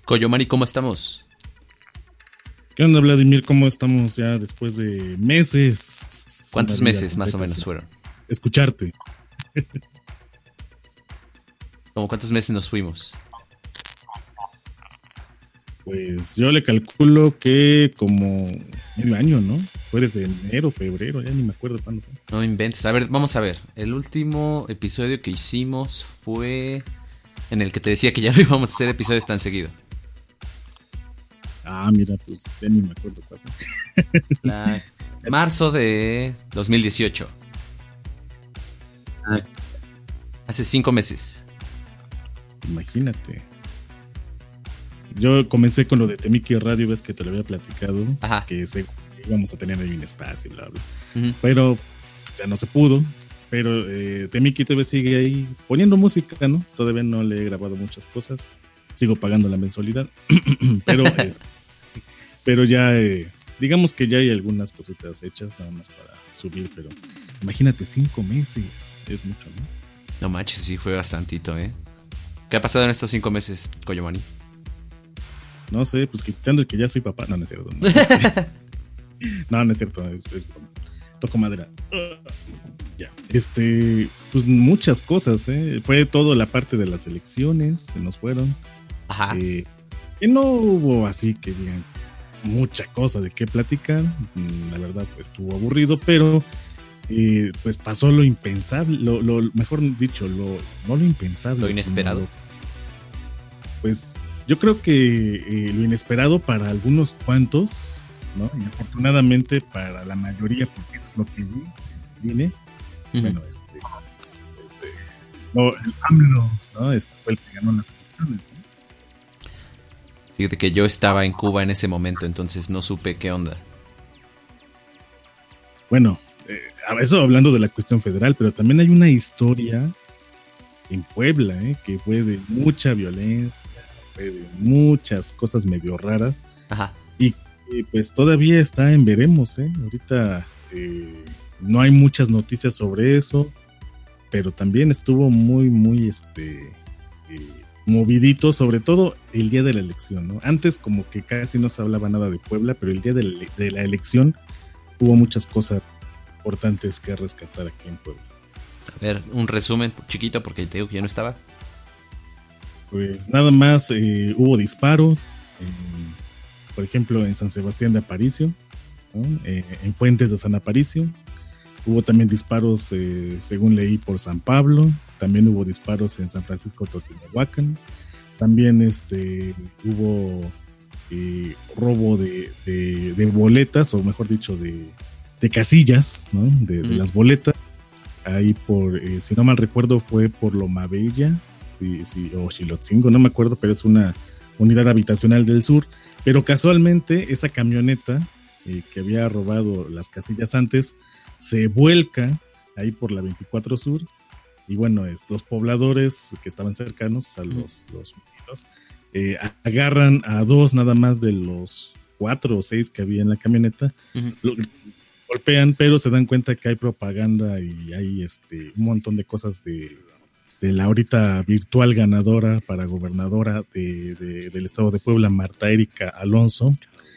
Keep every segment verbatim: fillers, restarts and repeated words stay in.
Coyomani, ¿cómo estamos? ¿Qué onda, Vladimir? ¿Cómo estamos ya después de meses? ¿Cuántos meses más o menos fueron? Escucharte. ¿Cómo cuántos meses nos fuimos? Pues yo le calculo que como medio año, ¿no? Fue desde enero, febrero, ya ni me acuerdo cuándo fue. No inventes. A ver, vamos a ver. El último episodio que hicimos fue en el que te decía que ya no íbamos a hacer episodios tan seguido. Ah, mira, pues ya ni me acuerdo cuándo. La... Marzo de dos mil dieciocho. Ah. Hace cinco meses. Imagínate. Yo comencé con lo de Temiki Radio, ves que te lo había platicado. Ajá. Que se, íbamos a tener ahí un espacio, bla, bla. Uh-huh. Pero ya no se pudo. Pero eh, Temiki T V sigue ahí poniendo música, ¿no? Todavía no le he grabado muchas cosas. Sigo pagando la mensualidad. pero, eh, pero ya, eh, digamos que ya hay algunas cositas hechas, nada más para subir. Pero imagínate, cinco meses. Es mucho, ¿no? No manches, sí, fue bastantito, ¿eh? ¿Qué ha pasado en estos cinco meses, Coyomani? No sé, pues quitando el que ya soy papá. No, no es cierto. No, no, no es cierto. Es, es, toco madera. Uh, ya. Este, pues muchas cosas, ¿eh? Fue toda la parte de las elecciones, se nos fueron. Ajá. Eh, y no hubo así que digan mucha cosa de qué platicar. La verdad, pues estuvo aburrido, pero eh, pues pasó lo impensable, lo, lo mejor dicho, lo no lo impensable, lo inesperado. Lo, pues yo creo que eh, lo inesperado para algunos cuantos, ¿no? Y afortunadamente para la mayoría, porque eso es lo que vi, vine. Uh-huh. Bueno, este, pues, eh, no, el AMLO, ¿no? Este fue el que ganó las elecciones, ¿no? Fíjate que yo estaba en Cuba en ese momento, entonces no supe qué onda. Bueno, eh, eso hablando de la cuestión federal, pero también hay una historia en Puebla, ¿eh? Que fue de mucha violencia, de muchas cosas medio raras. Ajá. Y, y pues todavía está en veremos, ¿eh? Ahorita eh, no hay muchas noticias sobre eso, pero también estuvo muy, muy este eh, movidito, sobre todo el día de la elección, ¿no? Antes como que casi no se hablaba nada de Puebla, pero el día de la, de la elección hubo muchas cosas importantes que rescatar aquí en Puebla. A ver, un resumen chiquito porque te digo que yo no estaba. Pues nada más eh, hubo disparos, eh, por ejemplo en San Sebastián de Aparicio, ¿no? eh, en Fuentes de San Aparicio. Hubo también disparos, eh, según leí, por San Pablo. También hubo disparos en San Francisco Totihuacán. También este, hubo eh, robo de, de, de boletas, o mejor dicho, de, de casillas, ¿no? de, de mm. las boletas. Ahí por, eh, si no mal recuerdo, fue por Loma Bella. Sí, sí, o Xilotzingo, no me acuerdo, pero es una unidad habitacional del sur. Pero casualmente esa camioneta eh, que había robado las casillas antes se vuelca ahí por la veinticuatro Sur. Y bueno, es, los pobladores que estaban cercanos a los, los vecinos eh, agarran a dos nada más de los cuatro o seis que había en la camioneta. Uh-huh. Lo, golpean, pero se dan cuenta que hay propaganda y hay este un montón de cosas de de la ahorita virtual ganadora para gobernadora de, de, del estado de Puebla, Marta Erika Alonso,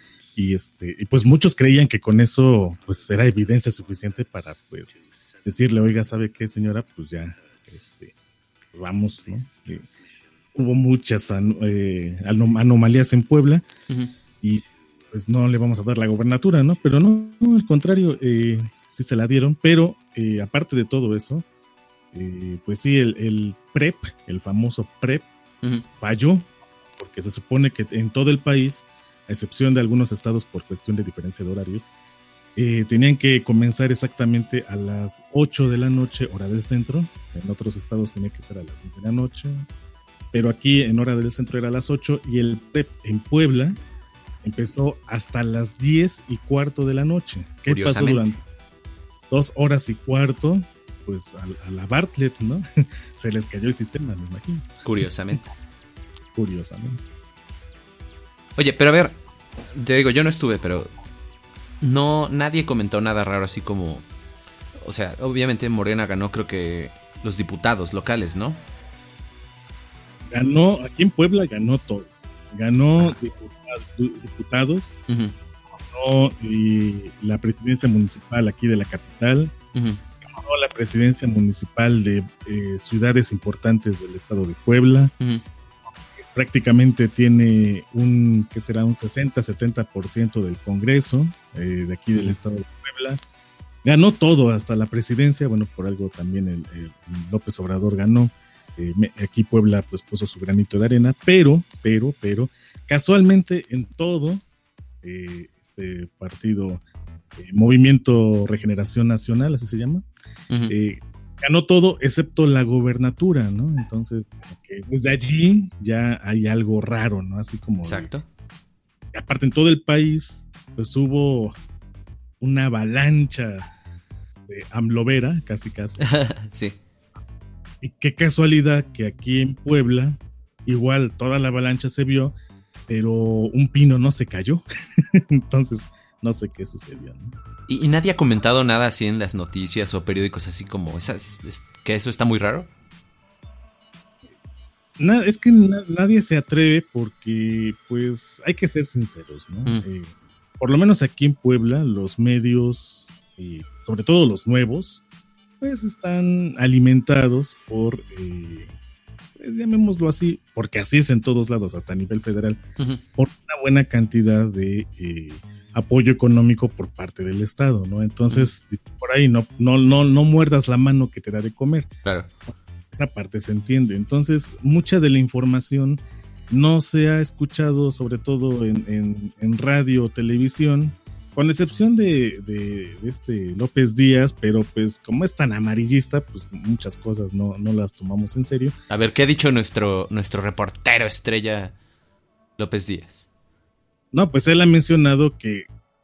y este y pues muchos creían que con eso pues era evidencia suficiente para pues decirle, oiga, ¿sabe qué, señora? Pues ya, este, vamos, ¿no? Eh, hubo muchas an, eh, anom- anomalías en Puebla, uh-huh. y pues no le vamos a dar la gobernatura, ¿no? Pero no, no al contrario, eh, sí se la dieron, pero eh, aparte de todo eso, Eh, pues sí, el, el PREP, el famoso PREP, uh-huh. falló, porque se supone que en todo el país, a excepción de algunos estados por cuestión de diferencia de horarios, eh, tenían que comenzar exactamente a las ocho de la noche, hora del centro. En otros estados tenía que ser a las seis de la noche, pero aquí en hora del centro era a las ocho, y el PREP en Puebla empezó hasta las diez y cuarto de la noche. ¿Qué pasó durante dos horas y cuarto? Pues a, a la Bartlett, ¿no? Se les cayó el sistema, me imagino. Curiosamente. Curiosamente. Oye, pero a ver, te digo, yo no estuve, pero no, nadie comentó nada raro así como, o sea, obviamente Morena ganó, creo que los diputados locales, ¿no? Ganó, aquí en Puebla ganó todo. ganó diputados, diputados uh-huh. ganó y la presidencia municipal aquí de la capital, uh-huh. ganó la presidencia municipal de eh, ciudades importantes del estado de Puebla, uh-huh. prácticamente tiene un, que será un sesenta a setenta por ciento del Congreso eh, de aquí del uh-huh. estado de Puebla. Ganó todo, hasta la presidencia, bueno, por algo también el, el López Obrador ganó. Eh, aquí Puebla pues puso su granito de arena, pero, pero, pero, casualmente en todo eh, este partido, eh, Movimiento Regeneración Nacional, así se llama, uh-huh. eh, ganó todo excepto la gobernatura, ¿no? Entonces, que desde allí ya hay algo raro, ¿no? Así como... Exacto. De, aparte en todo el país, pues hubo una avalancha de AMLovera, casi casi. Sí. Y qué casualidad que aquí en Puebla, igual toda la avalancha se vio, pero un pino no se cayó. Entonces, no sé qué sucedió, ¿no? ¿Y, ¿Y nadie ha comentado nada así en las noticias o periódicos así como esas, es, que eso está muy raro? Na, es que na, nadie se atreve porque, pues, hay que ser sinceros, ¿no? Mm. Eh, por lo menos aquí en Puebla, los medios, eh, sobre todo los nuevos, pues están alimentados por, eh, pues, llamémoslo así, porque así es en todos lados, hasta a nivel federal, uh-huh. por una buena cantidad de eh, apoyo económico por parte del Estado, ¿no? Entonces, uh-huh. por ahí no, no, no, no muerdas la mano que te da de comer. Claro. Esa parte se entiende. Entonces, mucha de la información no se ha escuchado, sobre todo en, en, en radio o televisión, con excepción de, de, de este López Díaz, pero pues como es tan amarillista, pues muchas cosas no, no las tomamos en serio. A ver, ¿qué ha dicho nuestro, nuestro reportero estrella López Díaz? No, pues él ha mencionado que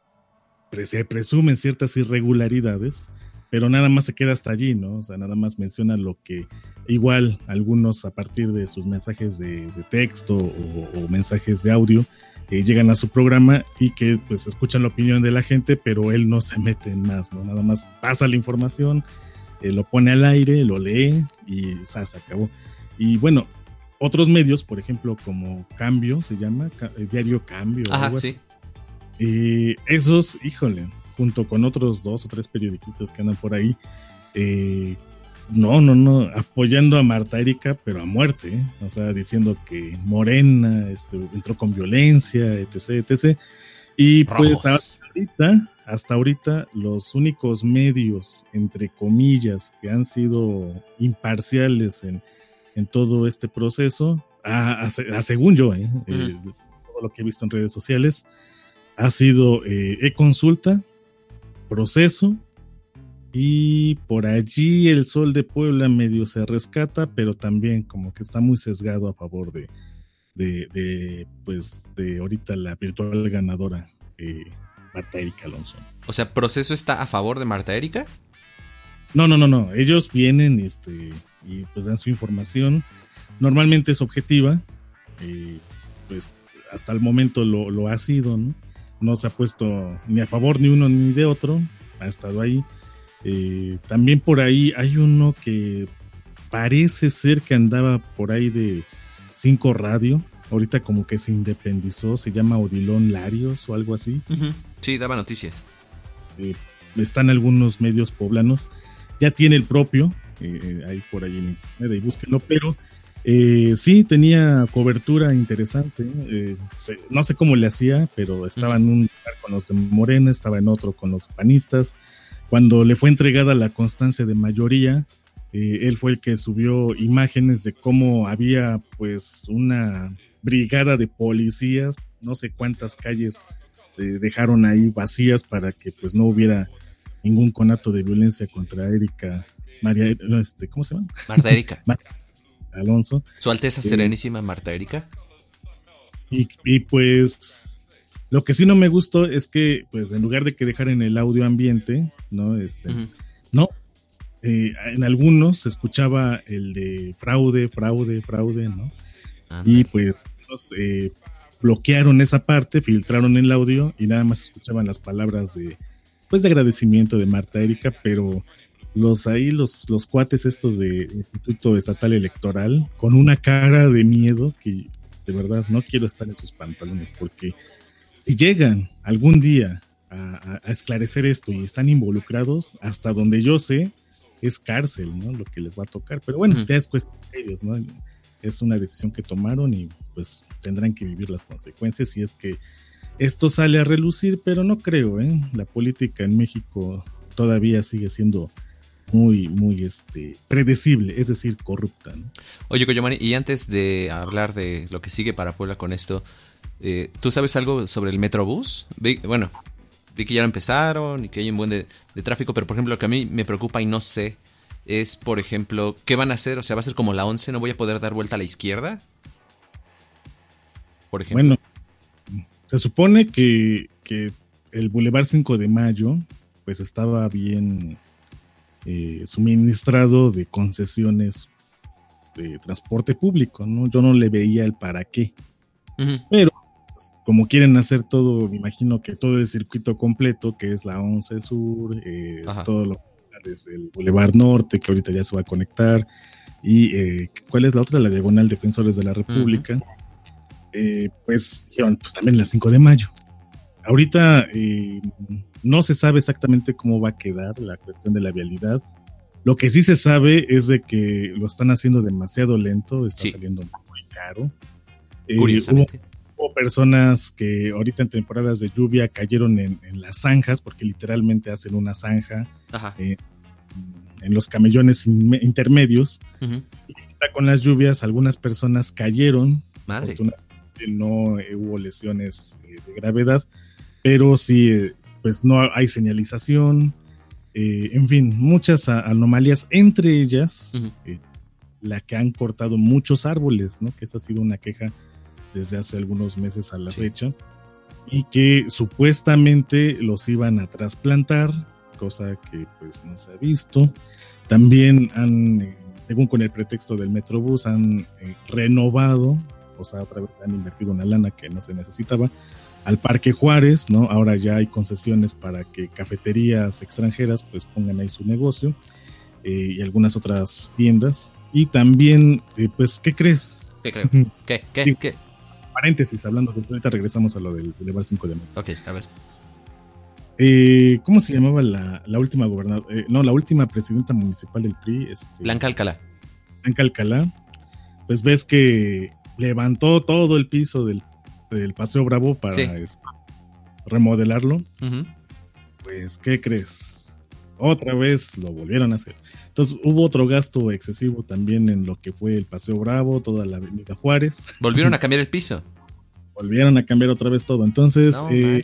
se presumen ciertas irregularidades, pero nada más se queda hasta allí, ¿no? O sea, nada más menciona lo que igual algunos a partir de sus mensajes de, de texto o, o mensajes de audio eh, llegan a su programa y que pues escuchan la opinión de la gente, pero él no se mete en más, ¿no? Nada más pasa la información, eh, lo pone al aire, lo lee y ¡zas! Se acabó. Y bueno, otros medios, por ejemplo, como Cambio, se llama, el diario Cambio. Ajá, sí. Eh, esos, híjole, junto con otros dos o tres periodiquitos que andan por ahí, eh, no, no, no, apoyando a Marta Erika, pero a muerte, ¿eh? O sea, diciendo que Morena este, entró con violencia, etc, etcétera. Y pues hasta ahorita, hasta ahorita, los únicos medios, entre comillas, que han sido imparciales en, en todo este proceso, a, a, a según yo, ¿eh? Mm. eh, todo lo que he visto en redes sociales, ha sido eh, E-Consulta, Proceso, y por allí el Sol de Puebla medio se rescata, pero también como que está muy sesgado a favor de, de, de pues, de ahorita la virtual ganadora, eh, Marta Erika Alonso. O sea, ¿Proceso está a favor de Marta Erika? No, no, no, no. Ellos vienen este, y pues dan su información. Normalmente es objetiva, eh, pues hasta el momento lo, lo ha sido, ¿no? No se ha puesto ni a favor ni uno ni de otro, ha estado ahí. Eh, también por ahí hay uno que parece ser que andaba por ahí de Cinco Radio, ahorita como que se independizó, se llama Odilon Larios o algo así. Uh-huh. Sí, daba noticias. Eh, están algunos medios poblanos, ya tiene el propio, eh, ahí por ahí en internet, y búsquenlo, pero eh, sí tenía cobertura interesante, eh, se, no sé cómo le hacía, pero estaba uh-huh. en un lugar con los de Morena, estaba en otro con los panistas. Cuando le fue entregada la constancia de mayoría, eh, él fue el que subió imágenes de cómo había pues una brigada de policías, no sé cuántas calles eh, dejaron ahí vacías para que pues no hubiera ningún conato de violencia contra Erika, María, este, ¿cómo se llama? Marta Erika. Marta Alonso. Su Alteza eh, Serenísima Marta Erika. Y, y pues... Lo que sí no me gustó es que, pues, en lugar de que dejaran el audio ambiente, ¿no? Este, uh-huh. No, eh, en algunos se escuchaba el de fraude, fraude, fraude, ¿no? Andale. Y pues, los, eh, bloquearon esa parte, filtraron el audio y nada más escuchaban las palabras de, pues, de agradecimiento de Marta Erika, pero los ahí, los, los cuates estos de Instituto Estatal Electoral, con una cara de miedo que de verdad, no quiero estar en sus pantalones, porque si llegan algún día a, a esclarecer esto y están involucrados, hasta donde yo sé, es cárcel, ¿no? Lo que les va a tocar. Pero bueno, uh-huh. ya es cuestión de ellos, ¿no? Es una decisión que tomaron y pues tendrán que vivir las consecuencias si es que esto sale a relucir, pero no creo, ¿eh? La política en México todavía sigue siendo muy, muy este, predecible, es decir, corrupta, ¿no? Oye, Coyomani, y antes de hablar de lo que sigue para Puebla con esto, eh, ¿tú sabes algo sobre el Metrobús? Vi, bueno, vi que ya lo empezaron y que hay un buen de, de tráfico, pero por ejemplo lo que a mí me preocupa y no sé es, por ejemplo, ¿qué van a hacer? O sea, ¿va a ser como la once? ¿No voy a poder dar vuelta a la izquierda? Por ejemplo. Bueno, se supone que, que el Boulevard cinco de Mayo pues estaba bien eh, suministrado de concesiones de transporte público, ¿no? Yo no le veía el para qué. Uh-huh. Pero pues, como quieren hacer todo, me imagino que todo el circuito completo, que es la once Sur, eh, todo lo desde el Boulevard Norte, que ahorita ya se va a conectar, y eh, ¿cuál es la otra? La Diagonal Defensores de la República. Uh-huh. Eh, pues, pues también la cinco de Mayo. Ahorita eh, no se sabe exactamente cómo va a quedar la cuestión de la vialidad. Lo que sí se sabe es de que lo están haciendo demasiado lento, está sí. saliendo muy caro. Eh, Curiosamente. Hubo, hubo personas que ahorita en temporadas de lluvia cayeron en, en las zanjas, porque literalmente hacen una zanja eh, en los camellones in, intermedios. Uh-huh. Y con las lluvias algunas personas cayeron. Madre. Afortunadamente no eh, hubo lesiones eh, de gravedad, pero sí, eh, pues no hay señalización, eh, en fin, muchas a- anomalías, entre ellas uh-huh. eh, la que han cortado muchos árboles, ¿no? Que esa ha sido una queja desde hace algunos meses a la sí. fecha, y que supuestamente los iban a trasplantar, cosa que pues no se ha visto. También han, eh, según con el pretexto del Metrobús, han eh, renovado, o sea, otra vez han invertido una lana que no se necesitaba, al Parque Juárez, ¿no? Ahora ya hay concesiones para que cafeterías extranjeras pues pongan ahí su negocio, eh, y algunas otras tiendas. Y también, eh, pues, ¿qué crees? ¿Qué creo? ¿Qué? ¿Qué? Sí, ¿Qué? Paréntesis, hablando de eso, ahorita regresamos a lo del Boulevard cinco de Mayo. Ok, a ver. Eh, ¿Cómo se llamaba la, la última gobernadora? Eh, no, la última presidenta municipal del P R I. Este, Blanca Alcalá. Blanca Alcalá. Pues ves que levantó todo el piso del, del Paseo Bravo para sí. este, remodelarlo. Uh-huh. Pues, ¿qué crees? Otra vez lo volvieron a hacer. Entonces hubo otro gasto excesivo también en lo que fue el Paseo Bravo, toda la avenida Juárez. ¿Volvieron a cambiar el piso? Volvieron a cambiar otra vez todo. Entonces, no, eh,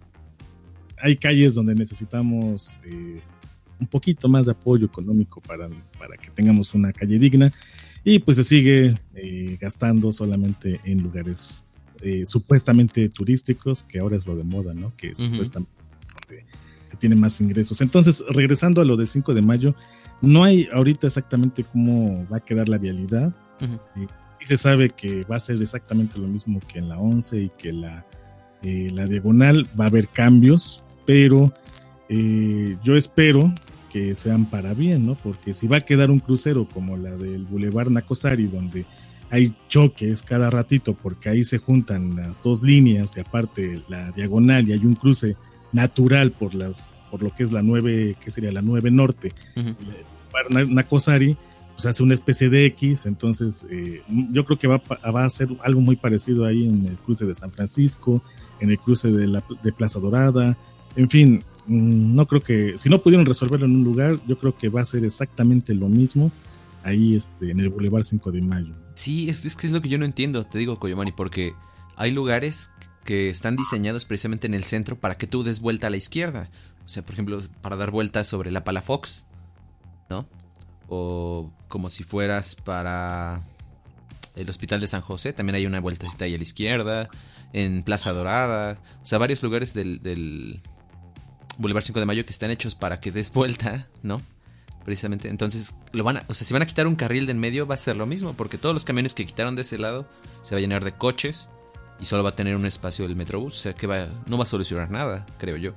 hay calles donde necesitamos eh, un poquito más de apoyo económico para, para que tengamos una calle digna. Y pues se sigue eh, gastando solamente en lugares eh, supuestamente turísticos, que ahora es lo de moda, ¿no? Que uh-huh. supuestamente donde se tiene más ingresos. Entonces, regresando a lo de cinco de Mayo, no hay ahorita exactamente cómo va a quedar la vialidad. Uh-huh. Eh, y se sabe que va a ser exactamente lo mismo que en la once y que la, eh, la Diagonal. Va a haber cambios, pero eh, yo espero que sean para bien, ¿no? Porque si va a quedar un crucero como la del Boulevard Nacosari, donde hay choques cada ratito porque ahí se juntan las dos líneas y aparte la Diagonal, y hay un cruce natural por las por lo que es la nueve, que sería la nueve Norte, uh-huh. Nacosari, pues hace una especie de X. Entonces eh, yo creo que va, va a ser algo muy parecido ahí en el cruce de San Francisco, en el cruce de, la, de Plaza Dorada, en fin. No creo que, si no pudieron resolverlo en un lugar, yo creo que va a ser exactamente lo mismo ahí este, en el Boulevard cinco de Mayo. Sí, es, es que es lo que yo no entiendo, te digo, Coyomani, porque hay lugares que están diseñados precisamente en el centro para que tú des vuelta a la izquierda. O sea, por ejemplo, para dar vueltas sobre la Palafox, ¿no? O como si fueras para el Hospital de San José, también hay una vueltecita ahí a la izquierda, en Plaza Dorada, o sea, varios lugares del... del Boulevard cinco de Mayo que están hechos para que des vuelta, ¿no? Precisamente, entonces lo van a, o sea, si van a quitar un carril de en medio va a ser lo mismo, porque todos los camiones que quitaron de ese lado se va a llenar de coches y solo va a tener un espacio del Metrobús, o sea que va, no va a solucionar nada, creo yo.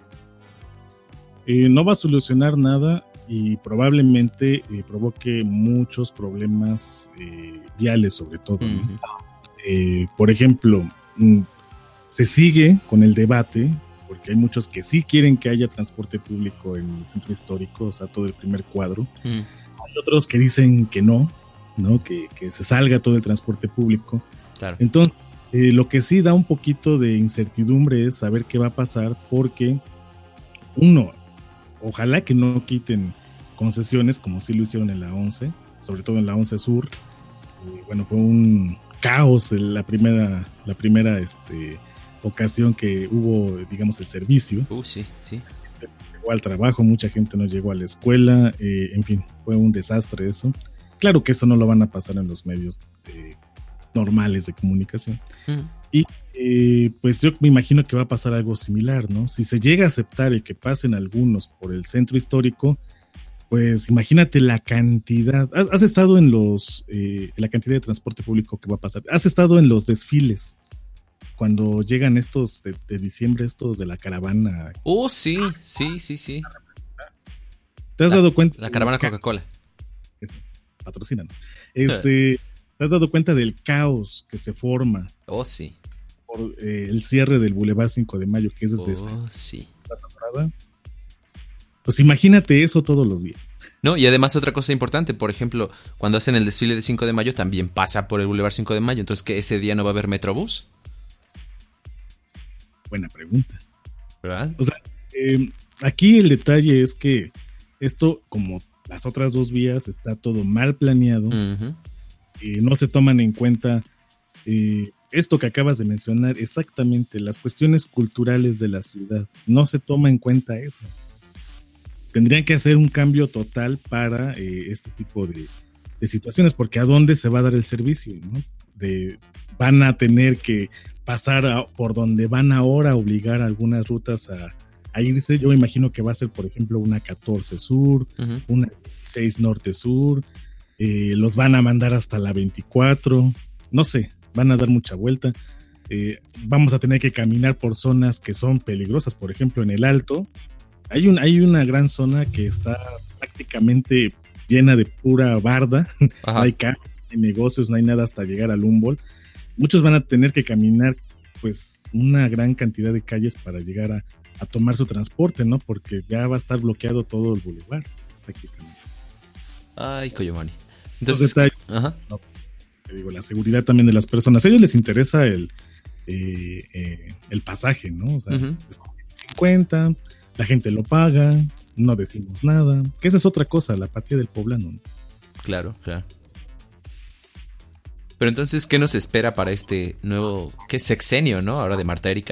Eh, no va a solucionar nada y probablemente eh, provoque muchos problemas eh, viales, sobre todo, ¿no? Uh-huh. Eh, por ejemplo, mm, se sigue con el debate, porque hay muchos que sí quieren que haya transporte público en el centro histórico, o sea, todo el primer cuadro. Mm. Hay otros que dicen que no, ¿no? Que, que se salga todo el transporte público. Claro. Entonces, eh, lo que sí da un poquito de incertidumbre es saber qué va a pasar, porque uno, ojalá que no quiten concesiones como sí lo hicieron en la once, sobre todo en la once Sur. Eh, bueno, fue un caos la primera, la primera este, ocasión que hubo, digamos, el servicio. Uh, sí, sí. Llegó al trabajo, mucha gente no llegó a la escuela, eh, en fin, fue un desastre eso. Claro que eso no lo van a pasar en los medios eh, normales de comunicación. Mm. Y eh, pues yo me imagino que va a pasar algo similar, ¿no? Si se llega a aceptar el que pasen algunos por el centro histórico, pues imagínate la cantidad. Has, has estado en los, eh, la cantidad de transporte público que va a pasar. Has estado en los desfiles cuando llegan estos de, de diciembre, estos de la caravana. Oh, sí, sí, sí, sí. ¿Te has la, dado cuenta? La caravana Coca-Cola. Eso, patrocinan. Este, ¿te has dado cuenta del caos que se forma? Oh, sí. Por eh, el cierre del Boulevard cinco de Mayo, que es desde oh, esta, sí. esta temporada. Pues imagínate eso todos los días. No, y además otra cosa importante, por ejemplo, cuando hacen el desfile de cinco de mayo también pasa por el Boulevard cinco de Mayo, entonces ¿que ese día no va a haber Metrobús? Buena pregunta. ¿Verdad? O sea, eh, aquí el detalle es que esto, como las otras dos vías, está todo mal planeado. Uh-huh. Eh, no se toman en cuenta eh, esto que acabas de mencionar, exactamente, las cuestiones culturales de la ciudad. No se toma en cuenta eso. Tendrían que hacer un cambio total para eh, este tipo de, de situaciones, porque ¿a dónde se va a dar el servicio? ¿No? De, van a tener que pasar a, por donde van ahora, obligar a algunas rutas a, a irse. Yo me imagino que va a ser, por ejemplo, una catorce Sur, uh-huh. una dieciséis Norte Sur, eh, los van a mandar hasta la veinticuatro, no sé, van a dar mucha vuelta. Eh, vamos a tener que caminar por zonas que son peligrosas, por ejemplo, en el Alto. Hay, un, hay una gran zona que está prácticamente llena de pura barda. No hay casas, no hay negocios, no hay nada hasta llegar al Humboldt. Muchos van a tener que caminar pues una gran cantidad de calles para llegar a, a tomar su transporte, ¿no? Porque ya va a estar bloqueado todo el bulevar prácticamente. Ay, Coyomani. Entonces, Entonces ajá. No, te digo, la seguridad también de las personas. A ellos les interesa el, eh, eh, el pasaje, ¿no? O sea, uh-huh. cincuenta, la gente lo paga, no decimos nada. Que esa es otra cosa, la apatía del poblano, ¿no? Claro, claro. Pero entonces, ¿qué nos espera para este nuevo, qué sexenio, ¿no? Ahora de Marta Erika.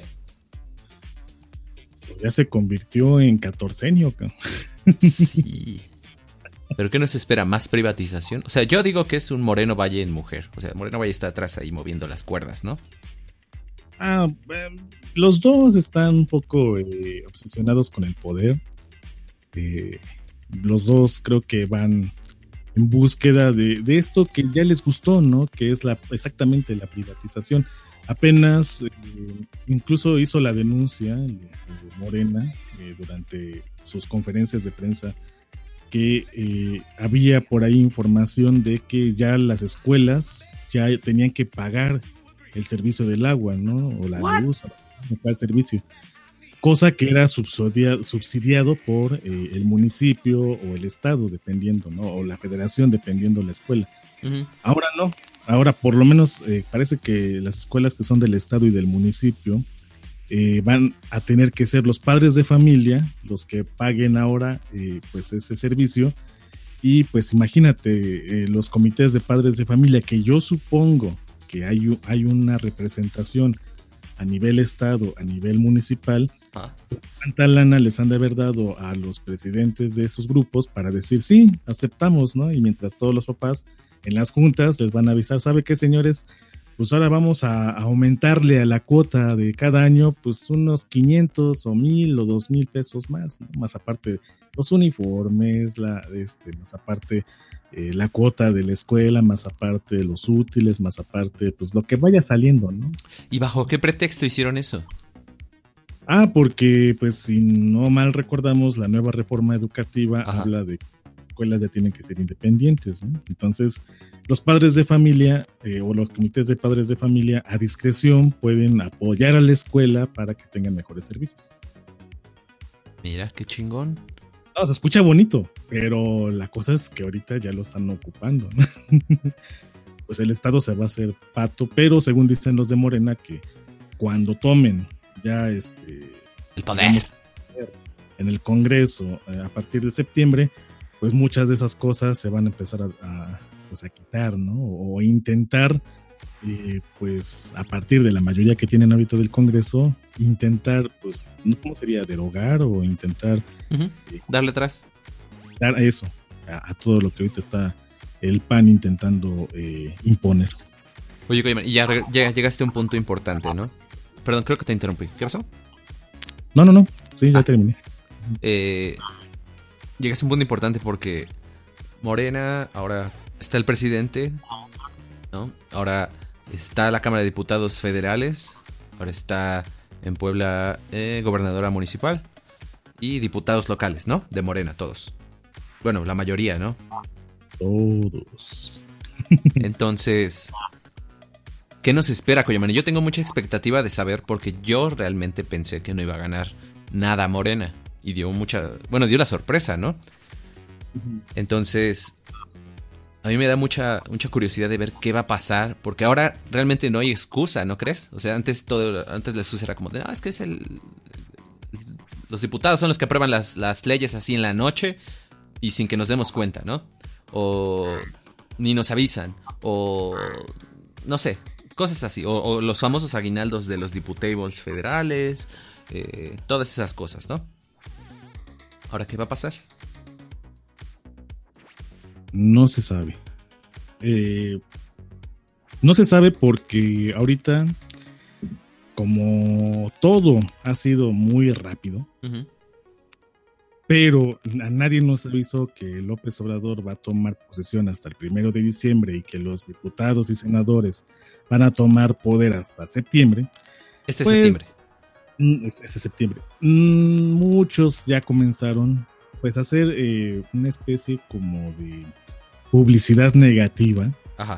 Ya se convirtió en catorcenio. Sí. ¿Pero qué nos espera? ¿Más privatización? O sea, yo digo que es un Moreno Valle en mujer. O sea, Moreno Valle está atrás ahí moviendo las cuerdas, ¿no? Ah, eh, los dos están un poco eh, obsesionados con el poder. Eh, los dos creo que van en búsqueda de, de esto que ya les gustó, ¿no? Que es la exactamente la privatización. Apenas eh, incluso hizo la denuncia eh, Morena eh, durante sus conferencias de prensa que eh, había por ahí información de que ya las escuelas ya tenían que pagar el servicio del agua, ¿no? O la What? luz, o el servicio. Cosa que era subsidiado, subsidiado por eh, el municipio o el estado, dependiendo, ¿no? O la federación, dependiendo de la escuela. Uh-huh. Ahora no. Ahora, por lo menos, eh, parece que las escuelas que son del estado y del municipio eh, van a tener que ser los padres de familia los que paguen ahora eh, pues ese servicio. Y pues imagínate, eh, los comités de padres de familia, que yo supongo que hay, hay una representación a nivel estado, a nivel municipal, ah. ¿cuánta lana les han de haber dado a los presidentes de esos grupos para decir sí, aceptamos, ¿no? Y mientras todos los papás en las juntas les van a avisar, ¿sabe qué, señores? Pues ahora vamos a, a aumentarle a la cuota de cada año pues unos quinientos o mil o dos mil pesos más, ¿no? Más aparte los uniformes, la, este, más aparte eh, la cuota de la escuela, más aparte los útiles, más aparte pues lo que vaya saliendo, ¿no? ¿Y bajo qué pretexto hicieron eso? Ah, porque pues si no mal recordamos, la nueva reforma educativa Ajá. habla de escuelas ya tienen que ser independientes, ¿no? Entonces, los padres de familia eh, o los comités de padres de familia a discreción pueden apoyar a la escuela para que tengan mejores servicios. Mira, qué chingón. No, se escucha bonito, pero la cosa es que ahorita ya lo están ocupando, ¿no? Pues el Estado se va a hacer pato, pero según dicen los de Morena, que cuando tomen ya este el poder en el Congreso eh, a partir de septiembre, pues muchas de esas cosas se van a empezar a, a, pues a quitar, ¿no? O, o intentar, eh, pues a partir de la mayoría que tienen ahorita del Congreso, intentar, pues, ¿cómo sería? Derogar o intentar uh-huh. eh, darle atrás. Dar a eso, a, a todo lo que ahorita está el P A N intentando eh, imponer. Oye, y ya, ya llegaste a un punto importante, ¿no? Perdón, creo que te interrumpí. ¿Qué pasó? No, no, no. Sí, ya ah. terminé. Eh, llegaste a un punto importante porque Morena, ahora está el presidente, ¿no? Ahora está la Cámara de Diputados Federales, ahora está en Puebla eh, gobernadora municipal y diputados locales, ¿no? De Morena, todos. Bueno, la mayoría, ¿no? Todos. Entonces, ¿qué nos espera, Coyomani? Yo tengo mucha expectativa de saber porque yo realmente pensé que no iba a ganar nada Morena. Y dio mucha... Bueno, dio la sorpresa, ¿no? Entonces, a mí me da mucha, mucha curiosidad de ver qué va a pasar. Porque ahora realmente no hay excusa, ¿no crees? O sea, antes todo antes la excusa era como de... Ah, es que es el... Los diputados son los que aprueban las, las leyes así en la noche y sin que nos demos cuenta, ¿no? O ni nos avisan. O... No sé, cosas así. O, o los famosos aguinaldos de los diputables federales. Eh, todas esas cosas, ¿no? ¿Ahora qué va a pasar? No se sabe. Eh, no se sabe porque ahorita, como todo ha sido muy rápido, uh-huh. pero a nadie nos avisó que López Obrador va a tomar posesión hasta el primero de diciembre y que los diputados y senadores van a tomar poder hasta septiembre. Este pues, septiembre. Este septiembre. Muchos ya comenzaron pues a hacer eh, una especie como de publicidad negativa. Ajá.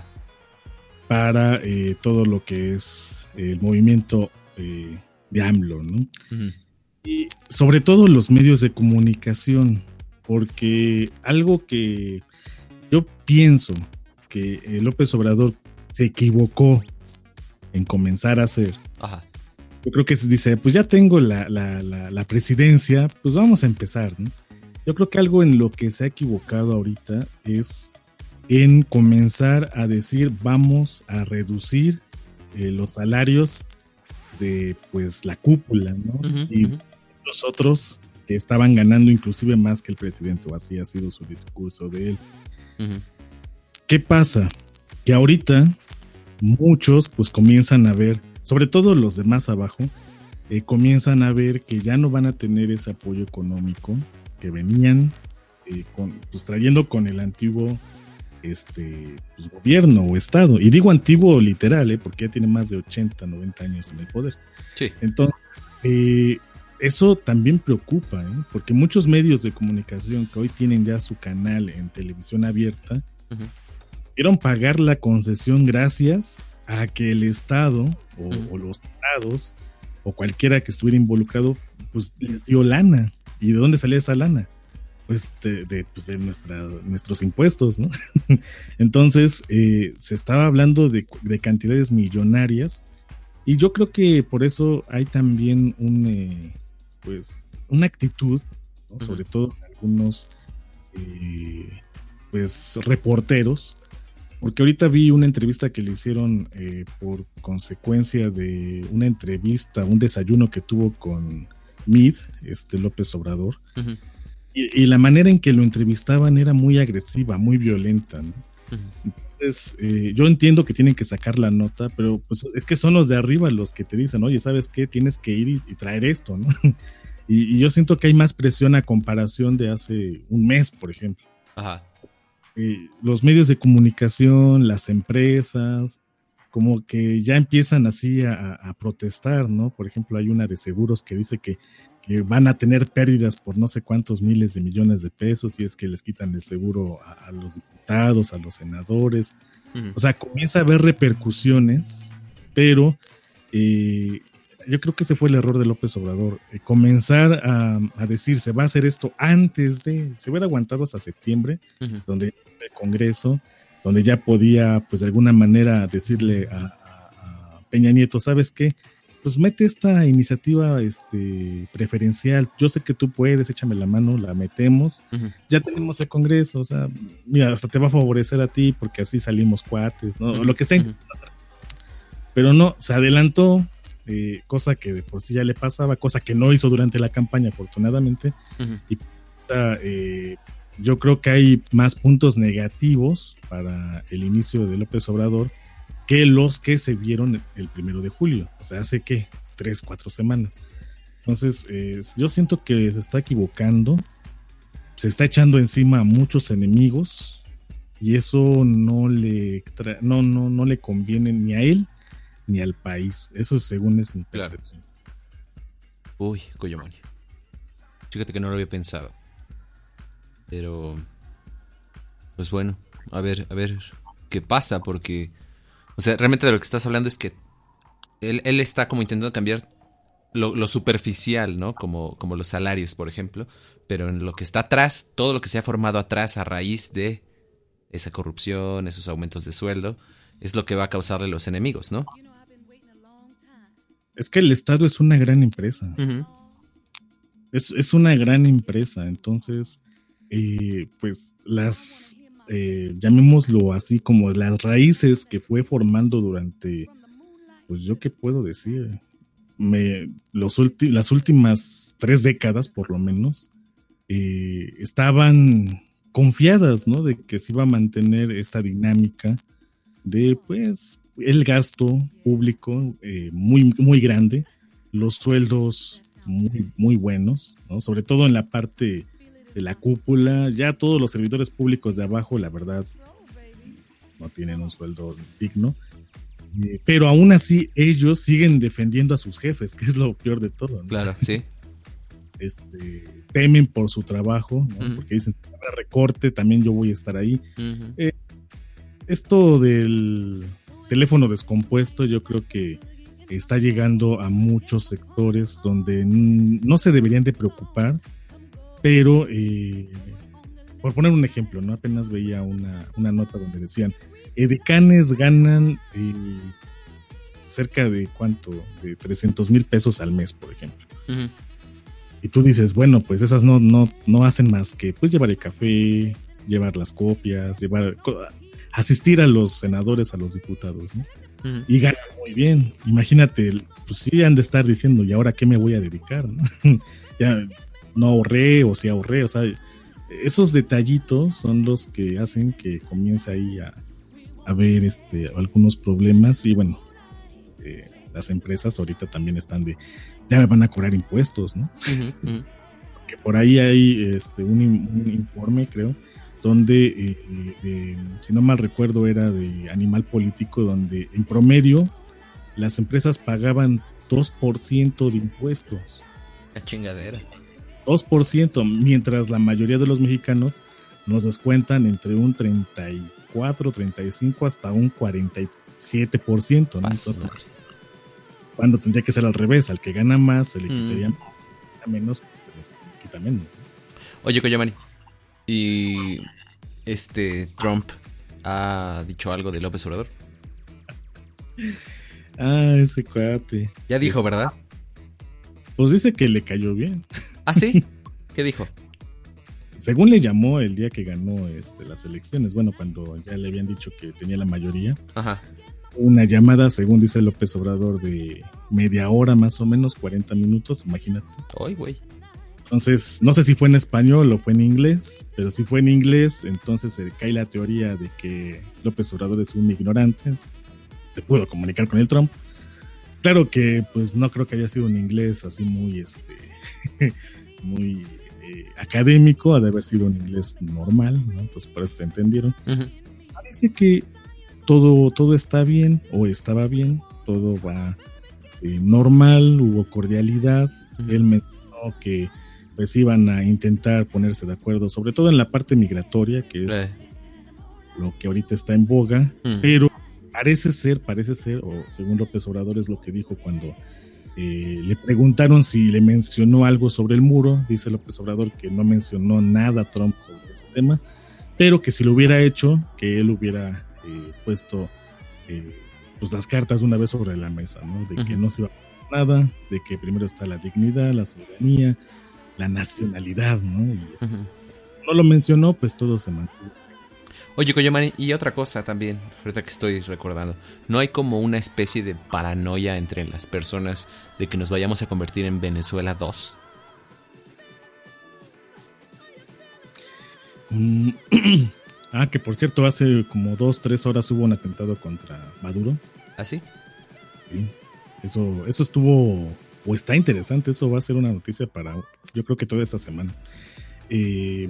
Para eh, todo lo que es el movimiento eh, de AMLO, ¿no? Uh-huh. Y sobre todo los medios de comunicación, porque algo que yo pienso que eh, López Obrador se equivocó en comenzar a hacer. Ajá. Yo creo que se dice, pues ya tengo la, la, la, la presidencia, pues vamos a empezar, ¿no? Yo creo que algo en lo que se ha equivocado ahorita es en comenzar a decir vamos a reducir eh, los salarios de pues la cúpula, ¿no? Uh-huh, y uh-huh. los otros que estaban ganando inclusive más que el presidente, o así ha sido su discurso de él. Uh-huh. ¿Qué pasa? Que ahorita muchos pues comienzan a ver, sobre todo los de más abajo, eh, comienzan a ver que ya no van a tener ese apoyo económico que venían eh, con, pues, trayendo con el antiguo este pues, gobierno o estado, y digo antiguo literal, ¿eh? Porque ya tiene más de ochenta, noventa años en el poder. Sí. Entonces, eh, eso también preocupa, ¿eh? Porque muchos medios de comunicación que hoy tienen ya su canal en televisión abierta, uh-huh. pudieron pagar la concesión gracias a que el Estado o, uh-huh. o los estados o cualquiera que estuviera involucrado, pues les dio lana. ¿Y de dónde salía esa lana? Pues de, de, pues de nuestra, nuestros impuestos, ¿no? Entonces, eh, se estaba hablando de, de cantidades millonarias, y yo creo que por eso hay también un, eh, pues, una actitud, ¿no? Uh-huh. Sobre todo en algunos eh, pues, reporteros, porque ahorita vi una entrevista que le hicieron eh, por consecuencia de una entrevista, un desayuno que tuvo con Mid, este López Obrador. Uh-huh. Y, y la manera en que lo entrevistaban era muy agresiva, muy violenta, ¿no? Uh-huh. Entonces, eh, yo entiendo que tienen que sacar la nota, pero pues es que son los de arriba los que te dicen, oye, ¿sabes qué? Tienes que ir y, y traer esto, ¿no? y, y yo siento que hay más presión a comparación de hace un mes, por ejemplo. Ajá. Eh, los medios de comunicación, las empresas, como que ya empiezan así a, a protestar, ¿no? Por ejemplo, hay una de seguros que dice que que van a tener pérdidas por no sé cuántos miles de millones de pesos, y es que les quitan el seguro a, a los diputados, a los senadores. Uh-huh. O sea, comienza a haber repercusiones, pero eh, yo creo que ese fue el error de López Obrador, eh, comenzar a, a decir, se va a hacer esto antes de, se hubiera aguantado hasta septiembre, uh-huh. donde el Congreso, donde ya podía, pues de alguna manera decirle a, a, a Peña Nieto, ¿sabes qué? Pues mete esta iniciativa este, preferencial, yo sé que tú puedes, échame la mano, la metemos, uh-huh. ya tenemos el Congreso, o sea, mira, hasta te va a favorecer a ti porque así salimos cuates, ¿no? Uh-huh. Lo que está en... uh-huh. Pero no, se adelantó, eh, cosa que de por sí ya le pasaba, cosa que no hizo durante la campaña, afortunadamente, uh-huh. y eh, yo creo que hay más puntos negativos para el inicio de López Obrador que los que se vieron el primero de julio, o sea, hace que tres, cuatro semanas. Entonces, eh, yo siento que se está equivocando, se está echando encima a muchos enemigos, y eso no le, tra- no, no, no le conviene ni a él ni al país. Eso según es mi percepción. Claro. Uy, Coyomani. Fíjate que no lo había pensado. Pero, pues bueno, a ver, a ver qué pasa, porque, o sea, realmente de lo que estás hablando es que él, él está como intentando cambiar lo, lo superficial, ¿no? Como, como los salarios, por ejemplo, pero en lo que está atrás, todo lo que se ha formado atrás a raíz de esa corrupción, esos aumentos de sueldo, es lo que va a causarle los enemigos, ¿no? Es que el Estado es una gran empresa. Uh-huh. Es, es una gran empresa, entonces... Eh, pues las eh, llamémoslo así, como las raíces que fue formando durante, pues yo qué puedo decir, me, los ulti- las últimas tres décadas por lo menos, eh, estaban confiadas, ¿no? De que se iba a mantener esta dinámica de pues el gasto público eh, muy, muy grande, los sueldos muy, muy buenos, ¿no? Sobre todo en la parte de la cúpula, ya todos los servidores públicos de abajo, la verdad, no tienen un sueldo digno, eh, pero aún así ellos siguen defendiendo a sus jefes, que es lo peor de todo, ¿no? Claro, sí. Este, temen por su trabajo, ¿no? Uh-huh. Porque dicen, si habrá recorte, también yo voy a estar ahí. Uh-huh. Eh, esto del teléfono descompuesto, yo creo que está llegando a muchos sectores donde n- no se deberían de preocupar. Pero, eh, por poner un ejemplo, ¿no? Apenas veía una, una nota donde decían, edecanes ganan eh, cerca de ¿cuánto? De trescientos mil pesos al mes, por ejemplo. Uh-huh. Y tú dices, bueno, pues esas no, no, no hacen más que pues llevar el café, llevar las copias, llevar asistir a los senadores, a los diputados, ¿no? Uh-huh. Y ganan muy bien. Imagínate, pues sí han de estar diciendo, ¿y ahora qué me voy a dedicar? ¿No? Ya... no ahorré o sí ahorré, o sea, esos detallitos son los que hacen que comience ahí a, a ver este, algunos problemas y bueno, eh, las empresas ahorita también están de, ya me van a cobrar impuestos, ¿no? Uh-huh, uh-huh. Que por ahí hay este, un, un informe, creo, donde, eh, eh, si no mal recuerdo, era de Animal Político, donde en promedio las empresas pagaban dos por ciento de impuestos. La chingadera. dos por ciento, mientras la mayoría de los mexicanos nos descuentan entre un treinta y cuatro, treinta y cinco hasta un cuarenta y siete por ciento, ¿no? Entonces, cuando tendría que ser al revés, al que gana más se le quitaría mm. menos, pues se les, se les quita menos, ¿no? Oye, Coyomani, ¿y este Trump ha dicho algo de López Obrador? Ah, ese cuate. Ya dijo, ¿verdad? Pues dice que le cayó bien. ¿Ah, sí? ¿Qué dijo? Según le llamó el día que ganó este, las elecciones, bueno, cuando ya le habían dicho que tenía la mayoría. Ajá. Una llamada, según dice López Obrador, de media hora más o menos, cuarenta minutos, imagínate. Ay, güey. Entonces, no sé si fue en español o fue en inglés, pero si fue en inglés, entonces se cae la teoría de que López Obrador es un ignorante. Se pudo comunicar con el Trump. Claro que, pues, no creo que haya sido un inglés así muy, este, muy eh, académico, ha de haber sido un inglés normal, ¿no? Entonces, por eso se entendieron. Uh-huh. Parece que todo, todo está bien, o estaba bien, todo va eh, normal, hubo cordialidad. Uh-huh. Él mencionó mencionó que pues iban a intentar ponerse de acuerdo, sobre todo en la parte migratoria, que es eh. lo que ahorita está en boga, mm. pero parece ser, parece ser, o según López Obrador es lo que dijo cuando eh, le preguntaron si le mencionó algo sobre el muro, dice López Obrador que no mencionó nada a Trump sobre ese tema, pero que si lo hubiera hecho, que él hubiera eh, puesto eh, pues las cartas una vez sobre la mesa, ¿no? De uh-huh. que no se iba a hacer nada, de que primero está la dignidad, la soberanía, la nacionalidad, ¿no? Y este, uh-huh. no lo mencionó, pues todo se mantuvo. Oye, Coyomani, y otra cosa también, ahorita que estoy recordando, ¿no hay como una especie de paranoia entre las personas de que nos vayamos a convertir en Venezuela dos? Mm, ah, que por cierto, hace como dos, tres horas hubo un atentado contra Maduro. ¿Ah, sí? Sí, eso, eso estuvo... o está interesante, eso va a ser una noticia para, yo creo que toda esta semana. Eh,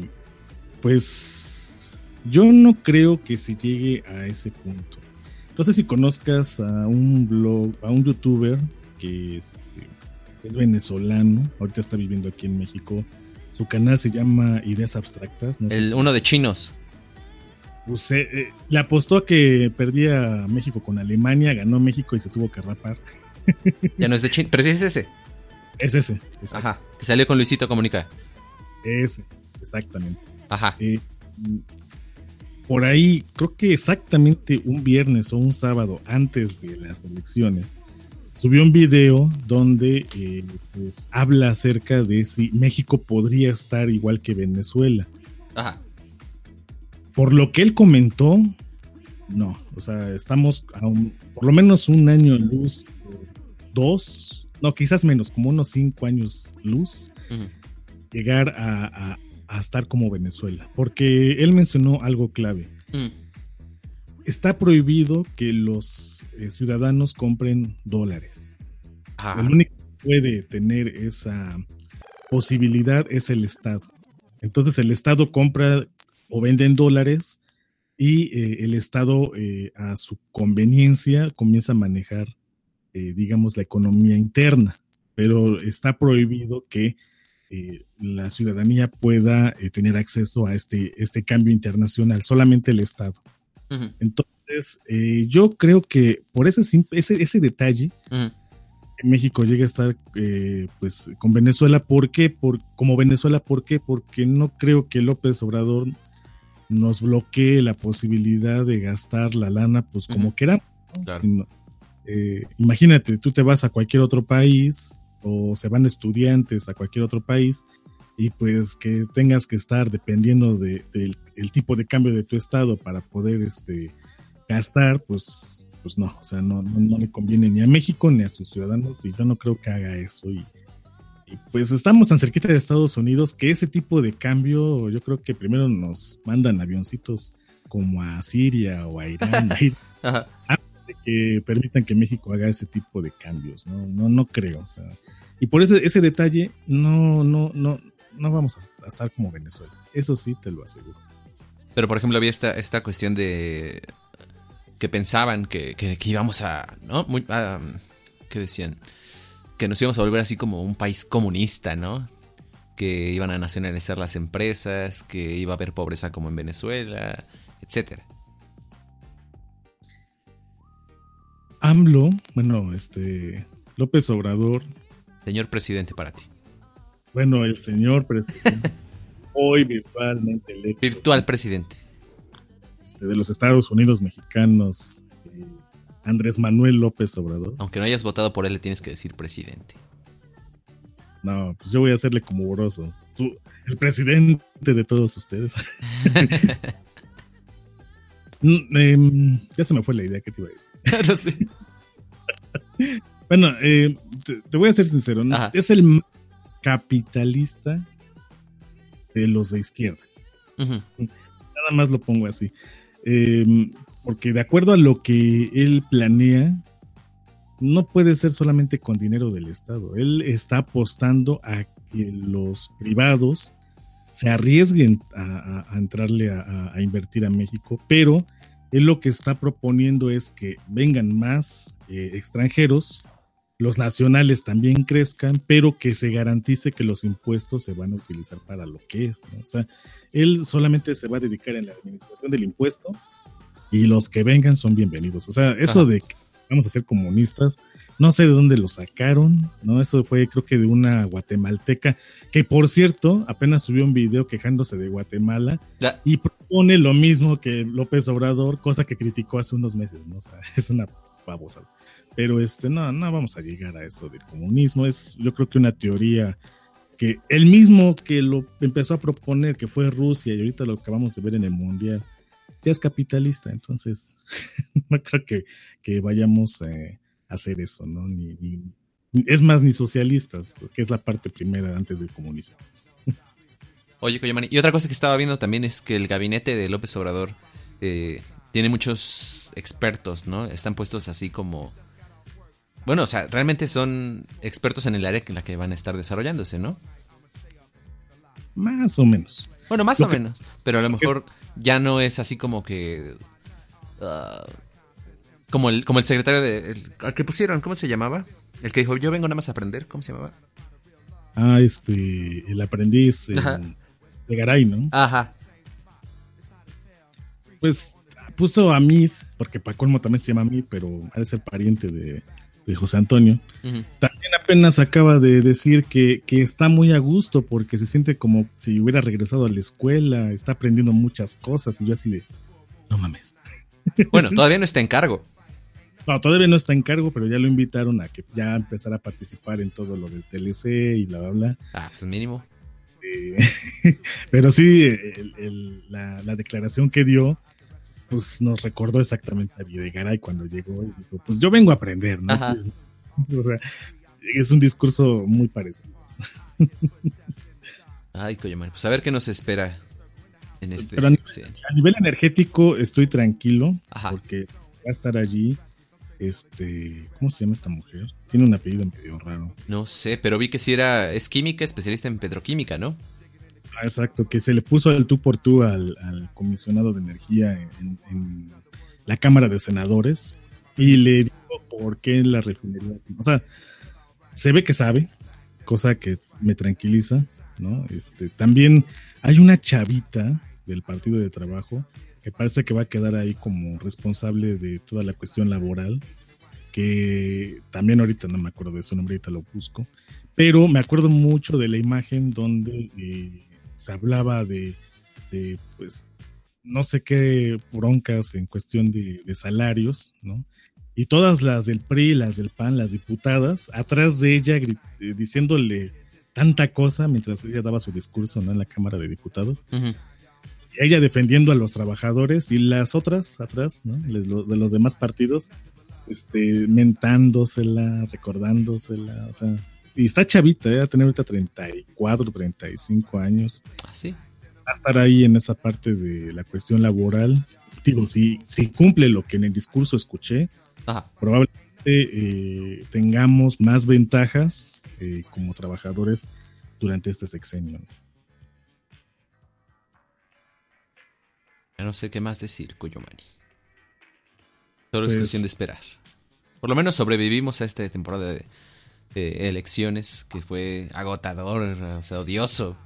pues yo no creo que se llegue a ese punto. No sé si conozcas a un blog, a un youtuber que es, es venezolano, ahorita está viviendo aquí en México. Su canal se llama Ideas Abstractas. No sé El, si uno de chinos. Pues, eh, eh, le apostó a que perdía México con Alemania, ganó México y se tuvo que rapar. Ya no es de China, pero sí es ese. Es ese. Exacto. Ajá, que salió con Luisito Comunica. Ese, exactamente. Ajá. Eh, por ahí, creo que exactamente un viernes o un sábado antes de las elecciones, subió un video donde eh, pues, habla acerca de si México podría estar igual que Venezuela. Ajá. Por lo que él comentó, no. O sea, estamos a un, por lo menos un año luz, dos, no, quizás menos, como unos cinco años luz, uh-huh. llegar a, a, a estar como Venezuela. Porque él mencionó algo clave. Uh-huh. Está prohibido que los eh, ciudadanos compren dólares. Uh-huh. El único que puede tener esa posibilidad es el Estado. Entonces el Estado compra o vende en dólares y eh, el Estado eh, a su conveniencia comienza a manejar Eh, digamos, la economía interna, pero está prohibido que eh, la ciudadanía pueda eh, tener acceso a este, este cambio internacional, solamente el Estado. Uh-huh. Entonces, eh, yo creo que por ese, ese, ese detalle, uh-huh. México llega a estar eh, pues, con Venezuela. ¿Por qué? Por, como Venezuela, ¿por qué? Porque no creo que López Obrador nos bloquee la posibilidad de gastar la lana pues como uh-huh. queramos, ¿no? Claro. Sino, Eh, imagínate, tú te vas a cualquier otro país o se van estudiantes a cualquier otro país y pues que tengas que estar dependiendo de, de el tipo de cambio de tu estado para poder este, gastar, pues, pues no, o sea, no, no, no le conviene ni a México ni a sus ciudadanos y yo no creo que haga eso y, y pues estamos tan cerquita de Estados Unidos que ese tipo de cambio yo creo que primero nos mandan avioncitos como a Siria o a Irán a ir a que permitan que México haga ese tipo de cambios, no, no, no creo, o sea, y por ese, ese detalle no, no, no, no vamos a, a estar como Venezuela, eso sí te lo aseguro. Pero por ejemplo había esta, esta cuestión de que pensaban que, que, que íbamos a, ¿no? Muy, uh, ¿qué decían? Que nos íbamos a volver así como un país comunista, ¿no? Que iban a nacionalizar las empresas, que iba a haber pobreza como en Venezuela, etcétera. AMLO, bueno, este López Obrador. Señor presidente para ti. Bueno, el señor presidente. Hoy virtualmente electo. Virtual presidente. Este, de los Estados Unidos mexicanos, eh, Andrés Manuel López Obrador. Aunque no hayas votado por él, le tienes que decir presidente. No, pues yo voy a hacerle como boroso. Tú, el presidente de todos ustedes. eh, ya se me fue la idea que te iba a decir. No sé. Bueno, eh, te, te voy a ser sincero, ¿no? Es el capitalista de los de izquierda. Uh-huh. Nada más lo pongo así. Eh, porque de acuerdo a lo que él planea, no puede ser solamente con dinero del Estado. Él está apostando a que los privados se arriesguen a, a, a entrarle a, a invertir a México, pero él lo que está proponiendo es que vengan más eh, extranjeros los nacionales también crezcan, pero que se garantice que los impuestos se van a utilizar para lo que es, ¿no? O sea, él solamente se va a dedicar en la administración del impuesto y los que vengan son bienvenidos. O sea, eso Ajá. de que vamos a ser comunistas, no sé de dónde lo sacaron, ¿no? Eso fue creo que de una guatemalteca, que por cierto, apenas subió un video quejándose de Guatemala ya. y propone lo mismo que López Obrador, cosa que criticó hace unos meses, ¿no? O sea, es una babosada. Pero este, no, no vamos a llegar a eso del comunismo. Es, yo creo que una teoría que el mismo que lo empezó a proponer, que fue Rusia, y ahorita lo acabamos de ver en el Mundial, ya es capitalista. Entonces, no creo que, que vayamos eh, a hacer eso, ¿no? Ni, ni, es más, ni socialistas, que es la parte primera antes del comunismo. Oye, Coyomani, y otra cosa que estaba viendo también es que el gabinete de López Obrador eh, tiene muchos expertos, ¿no? Están puestos así como... Bueno, o sea, realmente son expertos en el área en la que van a estar desarrollándose, ¿no? Más o menos. Bueno, más Lo o que, menos. Pero a lo mejor que... ya no es así como que... Uh, como, el, como el secretario de... El, al que pusieron, ¿cómo se llamaba? El que dijo, yo vengo nada más a aprender, ¿cómo se llamaba? Ah, este... El aprendiz eh, de Garay, ¿no? Ajá. Pues puso a Mid, porque para colmo también se llama Mid, pero ha de ser pariente de... de José Antonio, uh-huh. También apenas acaba de decir que, que está muy a gusto porque se siente como si hubiera regresado a la escuela, está aprendiendo muchas cosas, y yo así de, no mames. Bueno, todavía no está en cargo. No, todavía no está en cargo, pero ya lo invitaron a que ya empezara a participar en todo lo del T L C y bla, bla, bla. Ah, pues mínimo. Eh, pero sí, el, el, la, la declaración que dio, pues nos recordó exactamente a Videgaray cuando llegó y dijo, pues yo vengo a aprender, ¿no? Pues, o sea, es un discurso muy parecido. Ay, Coyomani, pues a ver qué nos espera en este Pero sexenio. A nivel energético estoy tranquilo, Ajá. porque va a estar allí, este, ¿cómo se llama esta mujer? Tiene un apellido medio raro. No sé, pero vi que sí era, es química, especialista en petroquímica, ¿no? Ah, exacto, que se le puso el tú por tú al, al comisionado de energía en, en la Cámara de Senadores y le dijo por qué la refinería. O sea, se ve que sabe, cosa que me tranquiliza, ¿no? Este, también hay una chavita del Partido de Trabajo que parece que va a quedar ahí como responsable de toda la cuestión laboral, que también ahorita no me acuerdo de su nombre, ahorita lo busco, pero me acuerdo mucho de la imagen donde eh, se hablaba de, de, pues, no sé qué broncas en cuestión de, de salarios, ¿no? Y todas las del P R I, las del P A N, las diputadas, atrás de ella grit- eh, diciéndole tanta cosa mientras ella daba su discurso, ¿no? En la Cámara de Diputados. Uh-huh. Ella defendiendo a los trabajadores y las otras atrás, ¿no? Les, lo, de los demás partidos, este, mentándosela, recordándosela, o sea... Y está chavita, ¿eh? Va a tener ahorita treinta y cuatro, treinta y cinco años. ¿Ah, sí? Va a estar ahí en esa parte de la cuestión laboral. Digo, si, si cumple lo que en el discurso escuché, Ajá. probablemente eh, tengamos más ventajas eh, como trabajadores durante este sexenio. Ya no sé qué más decir, Coyomani. Solo pues, es cuestión de esperar. Por lo menos sobrevivimos a esta temporada de Eh, elecciones que fue agotador, o sea, odioso.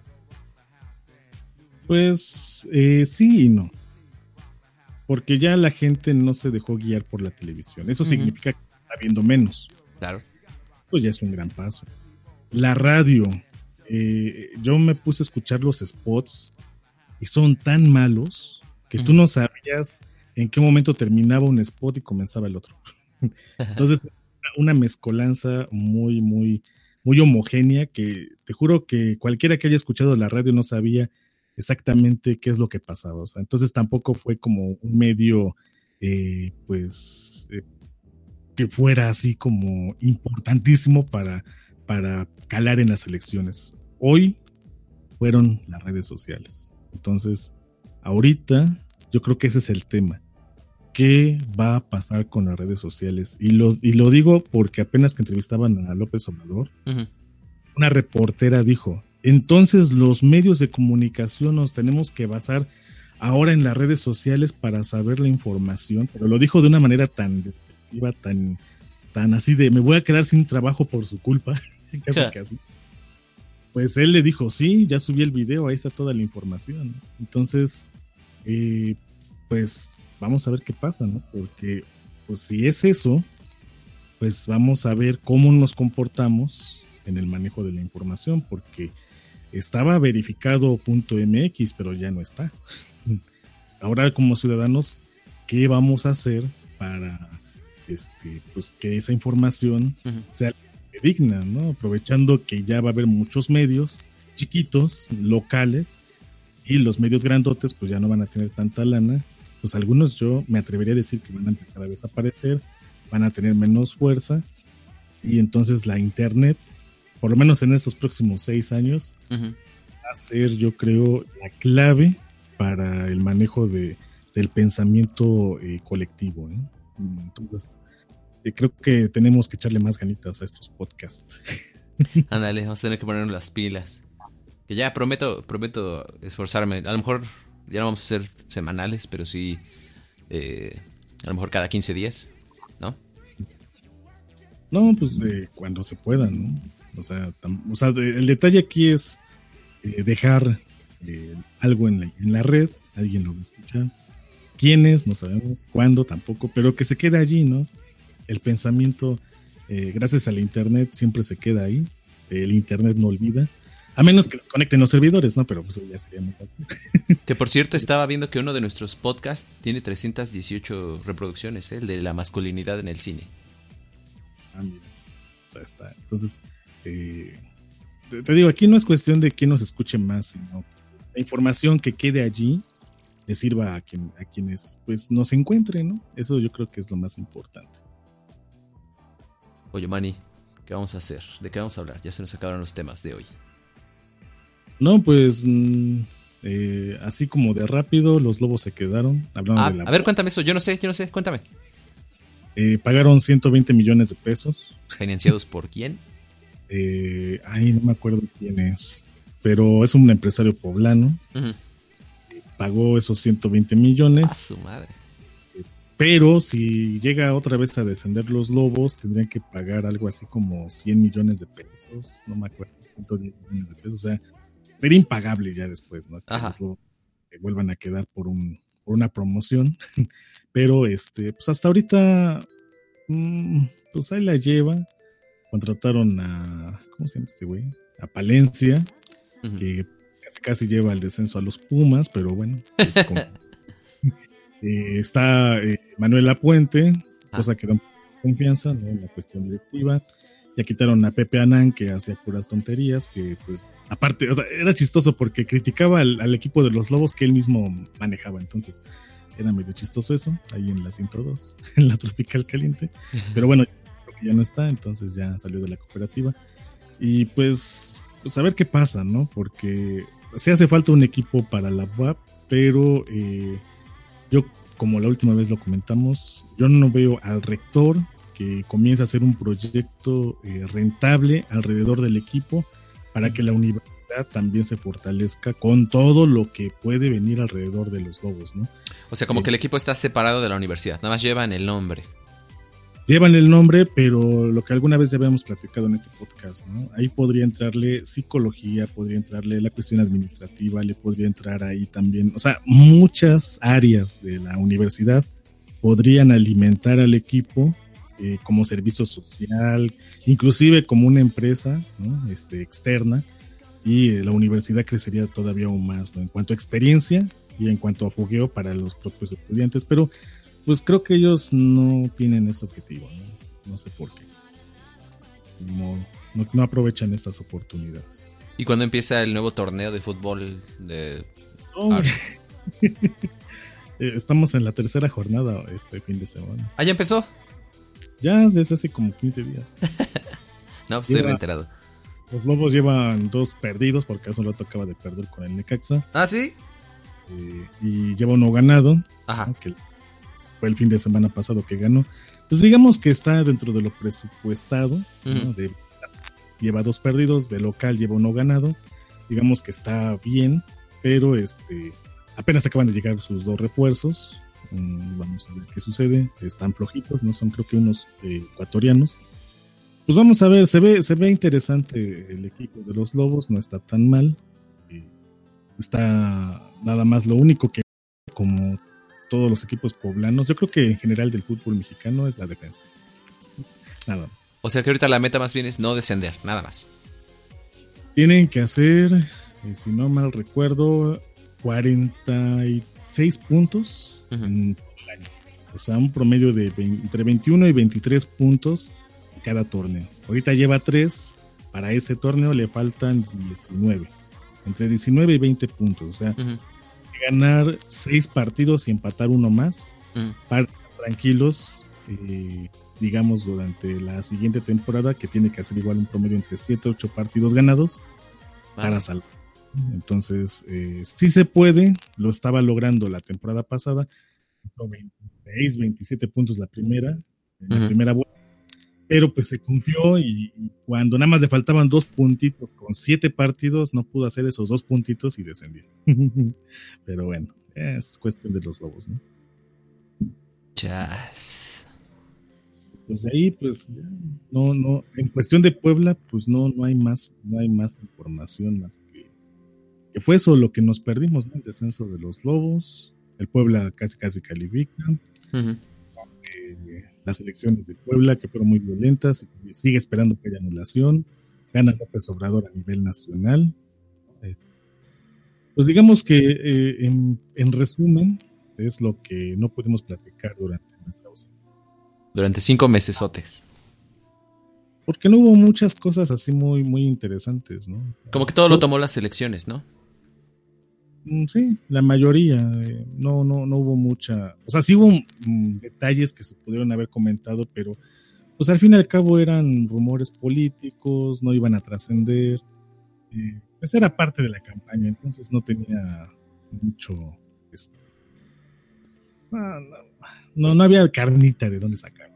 Pues eh, sí y no, porque ya la gente no se dejó guiar por la televisión. Eso uh-huh. significa que está viendo menos. Claro. Pues ya es un gran paso. La radio, eh, yo me puse a escuchar los spots y son tan malos que uh-huh. tú no sabías en qué momento terminaba un spot y comenzaba el otro. Entonces una mezcolanza muy, muy, muy homogénea que te juro que cualquiera que haya escuchado la radio no sabía exactamente qué es lo que pasaba. O sea, entonces tampoco fue como un medio, eh, pues, eh, que fuera así como importantísimo para, para calar en las elecciones. Hoy fueron las redes sociales. Entonces, ahorita yo creo que ese es el tema. ¿Qué va a pasar con las redes sociales? Y lo, y lo digo porque apenas que entrevistaban a López Obrador, uh-huh. una reportera dijo, entonces los medios de comunicación nos tenemos que basar ahora en las redes sociales para saber la información, pero lo dijo de una manera tan despectiva, tan, tan así de me voy a quedar sin trabajo por su culpa, casi casi. Pues él le dijo, sí, ya subí el video, ahí está toda la información. Entonces, eh, pues vamos a ver qué pasa, ¿no? Porque pues si es eso, pues vamos a ver cómo nos comportamos en el manejo de la información, porque estaba verificado punto M X, pero ya no está. Ahora como ciudadanos, ¿qué vamos a hacer para este, pues, que esa información uh-huh. sea digna, ¿no? Aprovechando que ya va a haber muchos medios chiquitos, locales, y los medios grandotes pues ya no van a tener tanta lana, pues algunos yo me atrevería a decir que van a empezar a desaparecer, van a tener menos fuerza, y entonces la internet, por lo menos en estos próximos seis años, uh-huh. va a ser, yo creo, la clave para el manejo de, del pensamiento eh, colectivo, ¿no? Entonces, eh, creo que tenemos que echarle más ganitas a estos podcasts. Ándale, vamos a tener que ponernos las pilas. Que ya prometo, prometo esforzarme. A lo mejor ya no vamos a ser semanales, pero sí, eh, a lo mejor cada quince días, ¿no? No, pues eh, cuando se pueda, ¿no? O sea, tam, o sea el detalle aquí es eh, dejar eh, algo en la, en la red, alguien lo va a escuchar. ¿Quiénes? No sabemos. ¿Cuándo? Tampoco. Pero que se quede allí, ¿no? El pensamiento, eh, gracias al internet, siempre se queda ahí. El internet no olvida. A menos que desconecten los servidores, ¿no? Pero pues ya sería muy fácil. Que por cierto, estaba viendo que uno de nuestros podcasts tiene trescientas dieciocho reproducciones, ¿eh? El de la masculinidad en el cine. Ah, mira. O sea, está. Entonces, eh, te, te digo, aquí no es cuestión de quién nos escuche más, sino la información que quede allí le sirva a, quien, a quienes pues nos encuentren, ¿no? Eso yo creo que es lo más importante. Oye, Manny, ¿qué vamos a hacer? ¿De qué vamos a hablar? Ya se nos acabaron los temas de hoy. No, pues mm, eh, así como de rápido, los Lobos se quedaron. Ah, de la... A ver, cuéntame eso. Yo no sé, yo no sé. Cuéntame. Eh, pagaron ciento veinte millones de pesos. ¿Financiados por quién? Eh, ay, no me acuerdo quién es. Pero es un empresario poblano. Uh-huh. Pagó esos ciento veinte millones. A su madre. Pero si llega otra vez a descender los Lobos, tendrían que pagar algo así como cien millones de pesos. No me acuerdo, ciento diez millones de pesos. O sea, sería impagable ya después, ¿no? Que Ajá. los Lobos se vuelvan a quedar por, un, por una promoción. Pero este, pues hasta ahorita, mmm, pues ahí la lleva. Contrataron a, ¿cómo se llama este güey? A Palencia, uh-huh. que casi casi lleva el descenso a los Pumas, pero bueno, pues como, eh, está eh, Manuel Lapuente, ah. cosa que da confianza, ¿no? En la cuestión directiva. Ya quitaron a Pepe Anán, que hacía puras tonterías, que pues aparte, o sea, era chistoso porque criticaba al, al equipo de los Lobos que él mismo manejaba, entonces era medio chistoso eso, ahí en la ciento dos, en la Tropical Caliente, pero bueno, ya no está, entonces ya salió de la cooperativa, y pues, pues a ver qué pasa, ¿no? Porque sí hace falta un equipo para la U A P, pero eh, yo, como la última vez lo comentamos, yo no veo al rector que comience a hacer un proyecto eh, rentable alrededor del equipo para que la universidad también se fortalezca con todo lo que puede venir alrededor de los Lobos, ¿no? O sea, como eh, que el equipo está separado de la universidad, nada más llevan el nombre. Llevan el nombre, pero lo que alguna vez ya habíamos platicado en este podcast, ¿no? Ahí podría entrarle psicología, podría entrarle la cuestión administrativa, le podría entrar ahí también, o sea, muchas áreas de la universidad podrían alimentar al equipo eh, como servicio social, inclusive como una empresa, ¿no? este, externa, y eh, la universidad crecería todavía aún más, ¿no? En cuanto a experiencia y en cuanto a fogueo para los propios estudiantes, pero pues creo que ellos no tienen ese objetivo, ¿no? No sé por qué. No, no, no aprovechan estas oportunidades. ¿Y cuándo empieza el nuevo torneo de fútbol de... Oh, estamos en la tercera jornada este fin de semana. ¿Ah, ya empezó? Ya desde hace como quince días. No, pues estoy reenterado. Los Lobos llevan dos perdidos porque hace un rato acaba de perder con el Necaxa. ¿Ah, sí? Eh, y lleva uno ganado. Ajá. ¿no? Que fue el fin de semana pasado que ganó. Pues digamos que está dentro de lo presupuestado, uh-huh. ¿no? De, lleva dos perdidos, de local lleva uno ganado. Digamos que está bien, pero este apenas acaban de llegar sus dos refuerzos. Mm, vamos a ver qué sucede. Están flojitos, no son creo que unos eh, ecuatorianos. Pues vamos a ver, se ve, se ve interesante el equipo de los Lobos, no está tan mal. Eh, está nada más lo único que, como todos los equipos poblanos, yo creo que en general del fútbol mexicano es la defensa. Nada más. O sea que ahorita la meta más bien es no descender, nada más. Tienen que hacer, eh, si no mal recuerdo, cuarenta y seis puntos uh-huh. en el año. O sea, un promedio de veinte, entre veintiuno y veintitrés puntos en cada torneo. Ahorita lleva tres, para ese torneo le faltan diecinueve. Entre diecinueve y veinte puntos. O sea, uh-huh. ganar seis partidos y empatar uno más. Uh-huh. Para tranquilos, eh, digamos, durante la siguiente temporada, que tiene que hacer igual un promedio entre siete y ocho partidos ganados vale. Para salvar. Entonces, eh, sí se puede, lo estaba logrando la temporada pasada, veintiséis, veintisiete puntos la primera, en uh-huh. la primera vuelta, pero pues se confió y, y cuando nada más le faltaban dos puntitos con siete partidos, no pudo hacer esos dos puntitos y descendió. Pero bueno, es cuestión de los Lobos, ¿no? Chas. Pues de ahí, pues, no, no, en cuestión de Puebla, pues no, no hay más, no hay más información más que, que fue eso lo que nos perdimos, ¿no? El descenso de los Lobos, el Puebla casi casi califica, uh-huh. eh, las elecciones de Puebla que fueron muy violentas, y sigue esperando que haya anulación, gana López Obrador a nivel nacional. Eh, pues digamos que eh, en, en resumen, es lo que no pudimos platicar durante nuestra ausencia. Durante cinco meses, Otex. Porque no hubo muchas cosas así muy, muy interesantes, ¿no? Como que todo lo tomó las elecciones, ¿no? Sí, la mayoría. Eh, no, no, no hubo mucha. O sea, sí hubo um, detalles que se pudieron haber comentado, pero pues al fin y al cabo eran rumores políticos, no iban a trascender. Eh, pues era parte de la campaña, entonces no tenía mucho. Este, no, no, no, no había carnita de dónde sacar.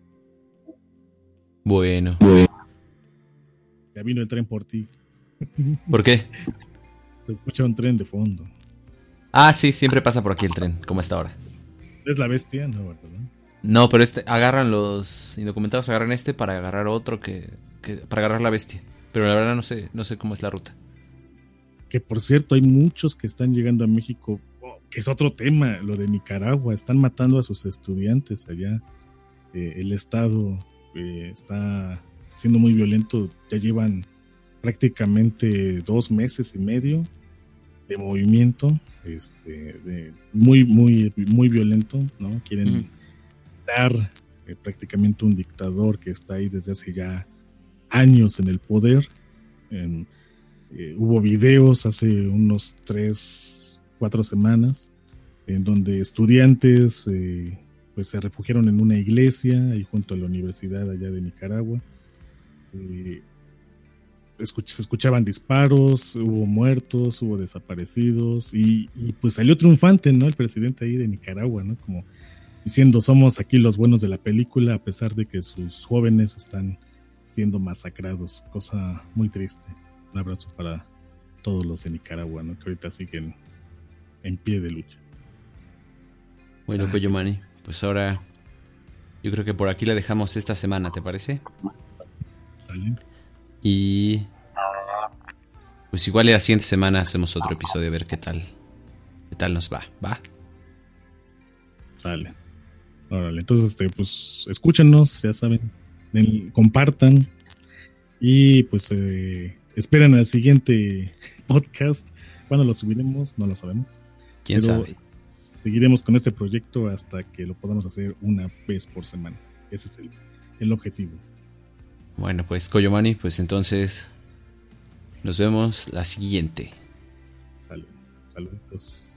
Bueno. Ya vino el tren por ti. ¿Por qué? Se escucha un tren de fondo. Ah, sí, siempre pasa por aquí el tren, como esta hora. ¿Es la bestia? No, ¿verdad? No, pero este, agarran los indocumentados, agarran este para agarrar otro que, que para agarrar la bestia. Pero la verdad no sé, no sé cómo es la ruta. Que por cierto, hay muchos que están llegando a México, oh, que es otro tema, lo de Nicaragua. Están matando a sus estudiantes allá. Eh, el Estado eh, está siendo muy violento. Ya llevan prácticamente dos meses y medio de movimiento, este, de, muy, muy, muy violento, ¿no? Quieren mm. dar eh, prácticamente un dictador que está ahí desde hace ya años en el poder. En, eh, hubo videos hace unos tres, cuatro semanas en donde estudiantes eh, pues se refugiaron en una iglesia y junto a la universidad allá de Nicaragua. Eh, escuch- se escuchaban disparos, hubo muertos, hubo desaparecidos y, y pues salió triunfante, ¿no? El presidente ahí de Nicaragua, ¿no? Como diciendo, somos aquí los buenos de la película a pesar de que sus jóvenes están siendo masacrados, cosa muy triste. Un abrazo para todos los de Nicaragua, ¿no? Que ahorita siguen en pie de lucha. Bueno, Coyomani, pues ahora yo creo que por aquí la dejamos esta semana, ¿te parece? Sale. Y pues igual la siguiente semana hacemos otro episodio a ver qué tal, qué tal nos va, ¿va? Sale. Órale, entonces este, pues escúchenos, ya saben, den, compartan y pues eh, esperen al siguiente podcast. ¿Cuándo lo subiremos? No lo sabemos. ¿Quién Pero sabe? Seguiremos con este proyecto hasta que lo podamos hacer una vez por semana. Ese es el, el objetivo. Bueno, pues Coyomani, pues entonces nos vemos la siguiente. Salud, saluditos.